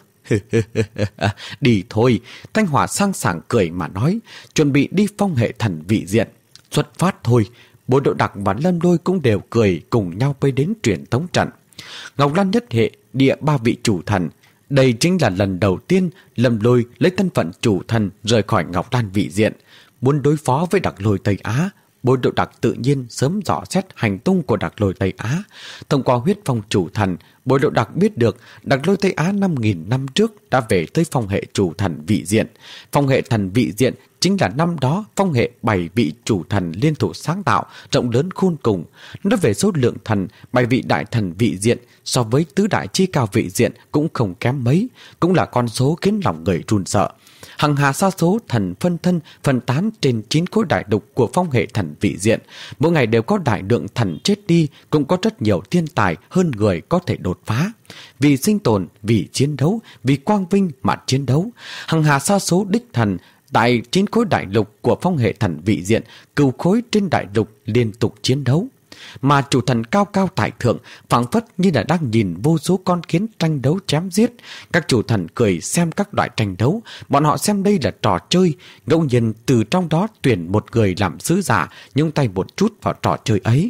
Đi thôi. Thanh Hỏa sang sảng cười mà nói, chuẩn bị đi phong hệ thần vị diện. Xuất phát thôi. Bối Độ Đặc và Lâm Lôi cũng đều cười cùng nhau bay đến truyền tống trận. Ngọc Lan nhất hệ, địa ba vị chủ thần. Đây chính là lần đầu tiên Lâm Lôi lấy thân phận chủ thần rời khỏi Ngọc Lan vị diện. Muốn đối phó với Đặc Lôi Tây Á, Bối Độ Đặc tự nhiên sớm dò xét hành tung của Đặc Lôi Tây Á. Thông qua huyết phong chủ thần, Bối Độ Đặc biết được Đặc Lôi Tây Á năm nghìn năm trước đã về tới phong hệ chủ thần vị diện. Phong hệ thần vị diện chính là năm đó phong hệ bảy vị chủ thần liên thủ sáng tạo, rộng lớn khôn cùng. Nói về số lượng thần, bảy vị đại thần vị diện so với tứ đại chi cao vị diện cũng không kém mấy, cũng là con số khiến lòng người run sợ. Hằng hà sa số thần phân thân phân tán trên chín khối đại lục của phong hệ thần vị diện. Mỗi ngày đều có đại lượng thần chết đi, cũng có rất nhiều thiên tài hơn người có thể đột phá. Vì sinh tồn, vì chiến đấu, vì quang vinh mà chiến đấu. Hằng hà sa số đích thần tại chín khối đại lục của phong hệ thần vị diện, cửu khối trên đại lục liên tục chiến đấu. Mà chủ thần cao cao tại thượng phảng phất như là đang nhìn vô số con kiến tranh đấu chém giết. Các chủ thần cười xem các loại tranh đấu, bọn họ xem đây là trò chơi, ngẫu nhiên từ trong đó tuyển một người làm sứ giả, nhúng tay một chút vào trò chơi ấy.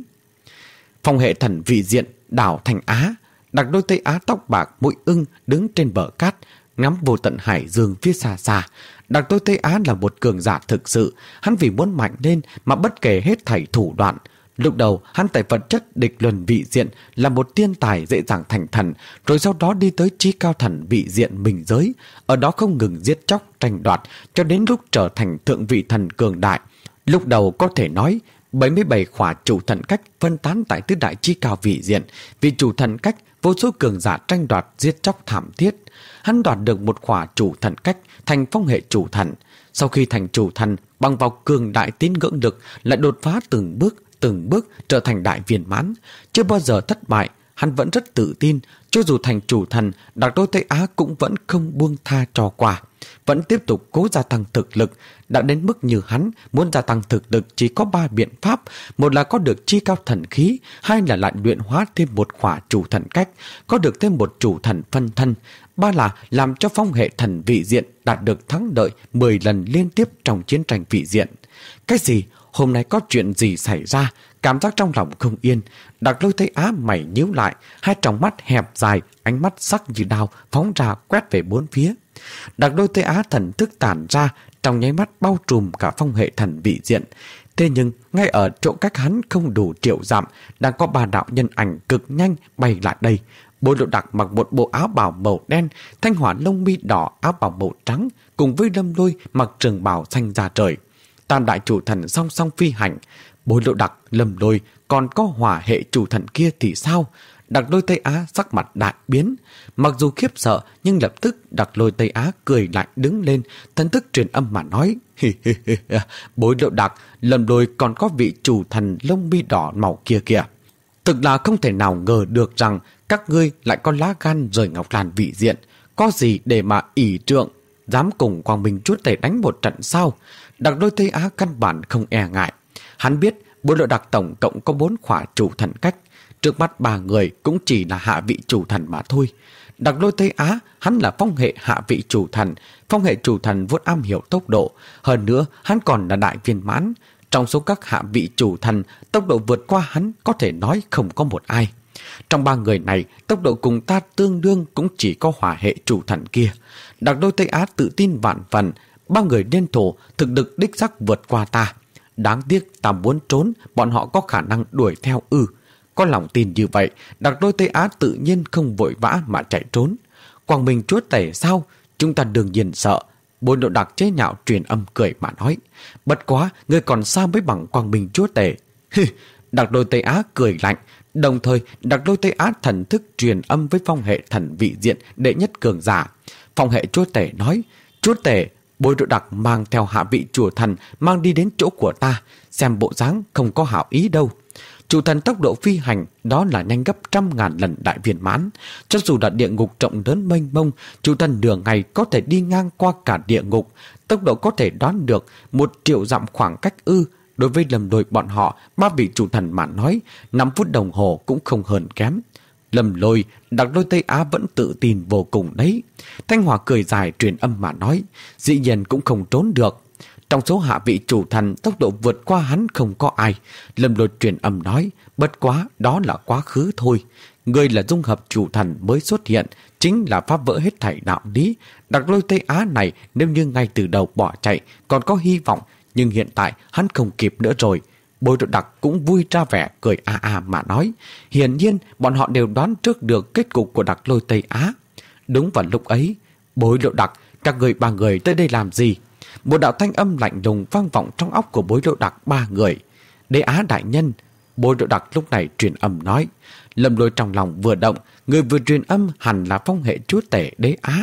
Phong hệ thần vị diện đảo Thành Á, Đặc Đôi Tây Á tóc bạc mũi ưng đứng trên bờ cát, ngắm vô tận hải dương phía xa xa. Đặc Đôi Tây Á là một cường giả thực sự, hắn vì muốn mạnh lên mà bất kể hết thảy thủ đoạn. Lúc đầu hắn tại vật chất địch luân vị diện là một tiên tài dễ dàng thành thần, rồi sau đó đi tới chí cao thần vị diện mình giới, ở đó không ngừng giết chóc tranh đoạt cho đến lúc trở thành thượng vị thần cường đại. Lúc đầu có thể nói bảy mươi bảy khỏa chủ thần cách phân tán tại tứ đại chí cao vị diện, vì chủ thần cách vô số cường giả tranh đoạt giết chóc thảm thiết. Hắn đoạt được một khỏa chủ thần cách thành phong hệ chủ thần. Sau khi thành chủ thần, bằng vào cường đại tín ngưỡng lực lại đột phá từng bước từng bước trở thành đại viên mãn, chưa bao giờ thất bại. Hắn vẫn rất tự tin, cho dù thành chủ thần, Đặc Đôi Tây Á cũng vẫn không buông tha cho qua, vẫn tiếp tục cố gia tăng thực lực. Đã đến mức như hắn, muốn gia tăng thực lực chỉ có ba biện pháp: một là có được chi cao thần khí, hai là lại luyện hóa thêm một khỏa chủ thần cách, có được thêm một chủ thần phân thân, ba là làm cho phong hệ thần vị diện đạt được thắng lợi mười lần liên tiếp trong chiến tranh vị diện. Cái gì? Hôm nay có chuyện gì xảy ra? Cảm giác trong lòng không yên. Đặc Đôi Tây Á mày nhíu lại, hai tròng mắt hẹp dài, ánh mắt sắc như đao phóng ra quét về bốn phía. Đặc Đôi Tây Á thần thức tản ra, trong nháy mắt bao trùm cả phong hệ thần vị diện. Thế nhưng ngay ở chỗ cách hắn không đủ triệu dặm, đang có ba đạo nhân ảnh cực nhanh bay lại đây. Bối Lộ Đặc mặc một bộ áo bào màu đen, Thanh Hỏa lông mi đỏ áo bào màu trắng, cùng với Lâm Lôi mặc trường bào xanh da trời. Tam đại chủ thần song song phi hành. Bối Lộ Đặc, Lâm Lôi, còn có hỏa hệ chủ thần kia thì sao? Đặc Đôi Tây Á sắc mặt đại biến. Mặc dù khiếp sợ, nhưng lập tức Đặc Đôi Tây Á cười lại đứng lên, thần thức truyền âm mà nói: hi hi hi, Bối Lộ Đặc, Lâm Lôi còn có vị chủ thần lông mi đỏ màu kia kìa. Thực là không thể nào ngờ được rằng các ngươi lại có lá gan rời Ngọc Lan vị diện. Có gì để mà ỷ trượng, dám cùng Quang Minh Chúa Tể đánh một trận sao? Đặc Đôi Tây Á căn bản không e ngại. Hắn biết Bối Lộ Đặc tổng cộng có bốn khỏa chủ thần cách, trước mắt ba người cũng chỉ là hạ vị chủ thần mà thôi. Đặc Đôi Tây Á, hắn là phong hệ hạ vị chủ thần, phong hệ chủ thần vốn am hiểu tốc độ, hơn nữa hắn còn là đại viên mãn. Trong số các hạ vị chủ thần, tốc độ vượt qua hắn có thể nói không có một ai. Trong ba người này, tốc độ cùng ta tương đương cũng chỉ có hỏa hệ chủ thần kia. Đặc Đôi Tây Á tự tin vạn phần, ba người liên thủ thực lực đích xác vượt qua ta. Đáng tiếc ta muốn trốn, bọn họ có khả năng đuổi theo ư? Có lòng tin như vậy, Đặc Đôi Tây Á tự nhiên không vội vã mà chạy trốn. Quang Minh Chúa Tể sao? Chúng ta đương nhiên sợ. Bối Lộ Đặc chế nhạo truyền âm cười mà nói: bất quá, ngươi còn sao mới bằng Quang Minh Chúa Tể? Đặc Đôi Tây Á cười lạnh. Đồng thời, Đặc Đôi Tây Á thần thức truyền âm với phong hệ thần vị diện đệ nhất cường giả. Phong hệ Chúa Tể nói: Chúa Tể, Bối Lộ Đặc mang theo hạ vị chủ thần mang đi đến chỗ của ta, xem bộ dáng không có hảo ý đâu. Chủ thần tốc độ phi hành đó là nhanh gấp trăm ngàn lần đại viên mãn. Cho dù là địa ngục rộng lớn mênh mông, chủ thần nửa ngày có thể đi ngang qua cả địa ngục. Tốc độ có thể đoán được một triệu dặm khoảng cách ư? Đối với Lâm Lôi bọn họ, ba vị chủ thần mà nói, năm phút đồng hồ cũng không hơn kém. Lâm Lôi, Đặc Đôi Tây Á vẫn tự tin vô cùng đấy. Thanh Hỏa cười dài truyền âm mà nói: dĩ nhiên cũng không trốn được. Trong số hạ vị chủ thần, tốc độ vượt qua hắn không có ai. Lâm Lôi truyền âm nói: bất quá, đó là quá khứ thôi. Ngươi là dung hợp chủ thần mới xuất hiện, chính là phá vỡ hết thảy đạo lý. Đặc Đôi Tây Á này nếu như ngay từ đầu bỏ chạy còn có hy vọng, nhưng hiện tại hắn không kịp nữa rồi. Bối Lộ Đặc cũng vui ra vẻ cười a a mà nói: hiển nhiên bọn họ đều đoán trước được kết cục của Đặc Đôi Tây Á. Đúng vào lúc ấy, Bối Lộ Đặc, các người ba người tới đây làm gì? Một đạo thanh âm lạnh lùng vang vọng trong óc của Bối Lộ Đặc ba người. Đế Á đại nhân. Bối Lộ Đặc lúc này truyền âm nói. Lâm Lôi trong lòng vừa động, người vừa truyền âm hẳn là phong hệ chúa tể Đế Á.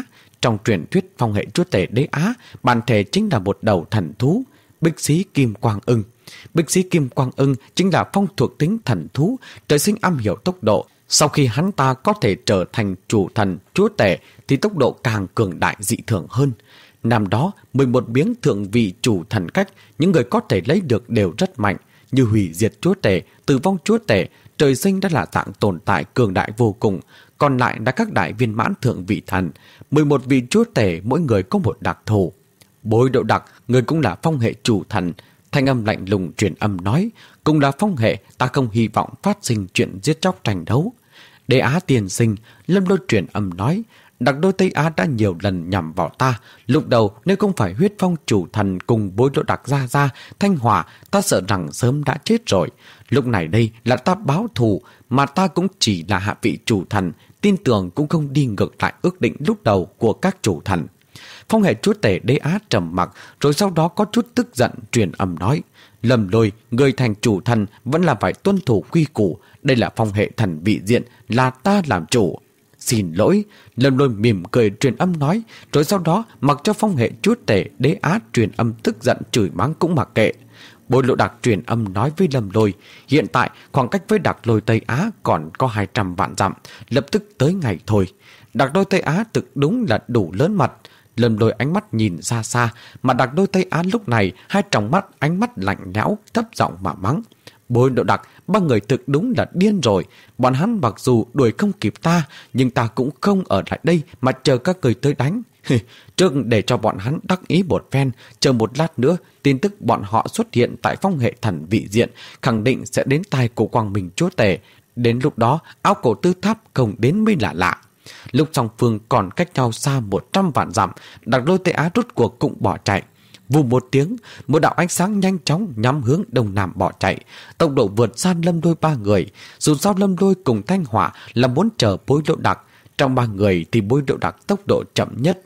trong truyền thuyết phong hệ chúa tể Đế Á bản thể chính là một đầu thần thú, Bích Xí Kim Quang Ưng. Bích Xí Kim Quang Ưng chính là phong thuộc tính thần thú, trời sinh am hiểu tốc độ. Sau khi hắn ta có thể trở thành chủ thần chúa tể thì tốc độ càng cường đại dị thường hơn. Năm đó, mười một miếng thượng vị chủ thần cách, những người có thể lấy được đều rất mạnh, như hủy diệt chúa tể, tử vong chúa tể, trời sinh đã là dạng tồn tại cường đại vô cùng, còn lại là các đại viên mãn thượng vị thần. mười một vị chúa tể mỗi người có một đặc thù. Bối Đậu Đặc, người cũng là phong hệ chủ thần. Thanh âm lạnh lùng truyền âm nói, cùng là phong hệ, ta không hy vọng phát sinh chuyện giết chóc tranh đấu. Đế Á tiên sinh, Lâm Lôi truyền âm nói, Đặc Đôi Tây Á đã nhiều lần nhằm vào ta. Lúc đầu nếu không phải huyết phong chủ thần cùng Bối Đậu Đặc ra ra, Thanh Hỏa, ta sợ rằng sớm đã chết rồi. Lúc này đây là ta báo thù, mà ta cũng chỉ là hạ vị chủ thần, tin tưởng cũng không đi ngược lại ước định lúc đầu của các chủ thần. Phong hệ chúa tể Đế Á trầm mặc, rồi sau đó có chút tức giận truyền âm nói, Lâm Lôi, người thành chủ thần vẫn là phải tuân thủ quy củ, đây là phong hệ thần vị diện, là ta làm chủ. Xin lỗi, Lâm Lôi mỉm cười truyền âm nói, rồi sau đó mặc cho phong hệ chúa tể Đế Á truyền âm tức giận chửi mắng cũng mặc kệ. Bối Lộ Đặc truyền âm nói với Lâm Lôi, hiện tại khoảng cách với Đặc Lôi Tây Á còn có hai trăm vạn dặm, lập tức tới ngày thôi. Đặc Lôi Tây Á thực đúng là đủ lớn mặt. Lâm Lôi ánh mắt nhìn xa xa, mà Đặc Đôi Tây Á lúc này hai tròng mắt ánh mắt lạnh lẽo, thấp giọng mà mắng. Bối Độ Đặc, ba người thực đúng là điên rồi. Bọn hắn mặc dù đuổi không kịp ta, nhưng ta cũng không ở lại đây mà chờ các người tới đánh. Trước để cho bọn hắn đắc ý một phen, chờ một lát nữa, tin tức bọn họ xuất hiện tại phong hệ thần vị diện, khẳng định sẽ đến tai của Quang Minh chúa tể. Đến lúc đó, áo cổ tư tháp không đến mới lạ lạ. Lúc song phương còn cách nhau xa một trăm vạn dặm, Đặc Lôi Tây Á rút cuộc cũng bỏ chạy. Vù một tiếng, một đạo ánh sáng nhanh chóng nhắm hướng đông nam bỏ chạy, tốc độ vượt xa Lâm Lôi ba người. Dù sao Lâm Lôi cùng Thanh Hỏa là muốn chờ Bối Lộ Đặc, trong ba người thì Bối Lộ Đặc tốc độ chậm nhất.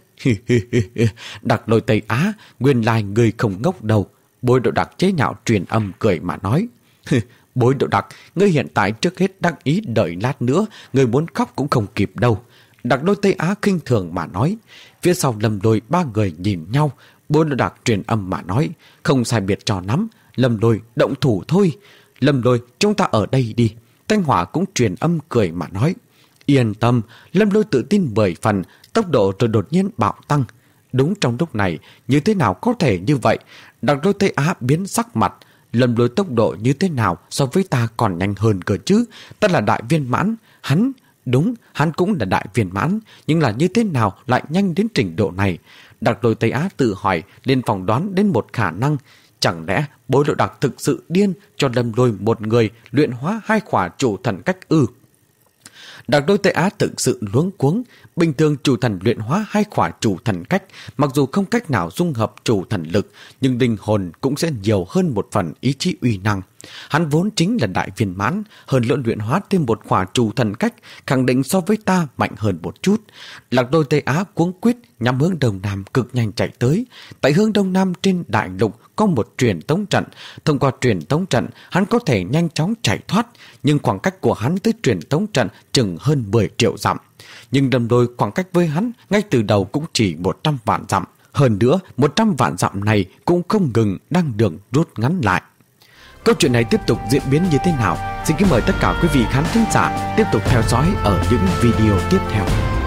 Đặc Lôi Tây Á, nguyên lai người không ngốc đâu. Bối Lộ Đặc chế nhạo truyền âm cười mà nói. Bối Độ Đặc, ngươi hiện tại trước hết đắc ý đợi lát nữa, ngươi muốn khóc cũng không kịp đâu. Đặc Lôi Tây Á khinh thường mà nói. Phía sau Lâm Lôi ba người nhìn nhau, Bối Độ Đặc truyền âm mà nói, không sai biệt cho lắm. Lâm Lôi động thủ thôi. Lâm Lôi, chúng ta ở đây đi. Thanh Hỏa cũng truyền âm cười mà nói. Yên tâm, Lâm Lôi tự tin mười phần, tốc độ rồi đột nhiên bạo tăng. Đúng trong lúc này, như thế nào có thể như vậy? Đặc Lôi Tây Á biến sắc mặt. Lâm Lôi tốc độ như thế nào so với ta còn nhanh hơn cơ chứ? Ta là đại viên mãn, hắn, đúng, hắn cũng là đại viên mãn, nhưng là như thế nào lại nhanh đến trình độ này? Đặc Lôi Tây Á tự hỏi, lên phỏng đoán đến một khả năng. Chẳng lẽ Bối Lộ Đặc thực sự điên cho Lâm Lôi một người luyện hóa hai khỏa chủ thần cách ư? Đặc Lôi Tây Á thực sự luống cuống. Bình thường chủ thần luyện hóa hai khỏa chủ thần cách, mặc dù không cách nào dung hợp chủ thần lực, nhưng linh hồn cũng sẽ nhiều hơn một phần ý chí uy năng. Hắn vốn chính là đại viên mãn, hơn nữa luyện hóa thêm một khỏa chủ thần cách, khẳng định so với ta mạnh hơn một chút. Lạc Lôi Tây Á cuống quyết nhắm hướng đông nam cực nhanh chạy tới. Tại hướng đông nam trên đại lục có một truyền tống trận. Thông qua truyền tống trận, hắn có thể nhanh chóng chạy thoát, nhưng khoảng cách của hắn tới truyền tống trận chừng hơn mười triệu dặm. Nhưng Lâm Lôi khoảng cách với hắn ngay từ đầu cũng chỉ một trăm vạn dặm. Hơn nữa, một trăm vạn dặm này cũng không ngừng đang đường rút ngắn lại. Câu chuyện này tiếp tục diễn biến như thế nào? Xin kính mời tất cả quý vị khán thính giả tiếp tục theo dõi ở những video tiếp theo.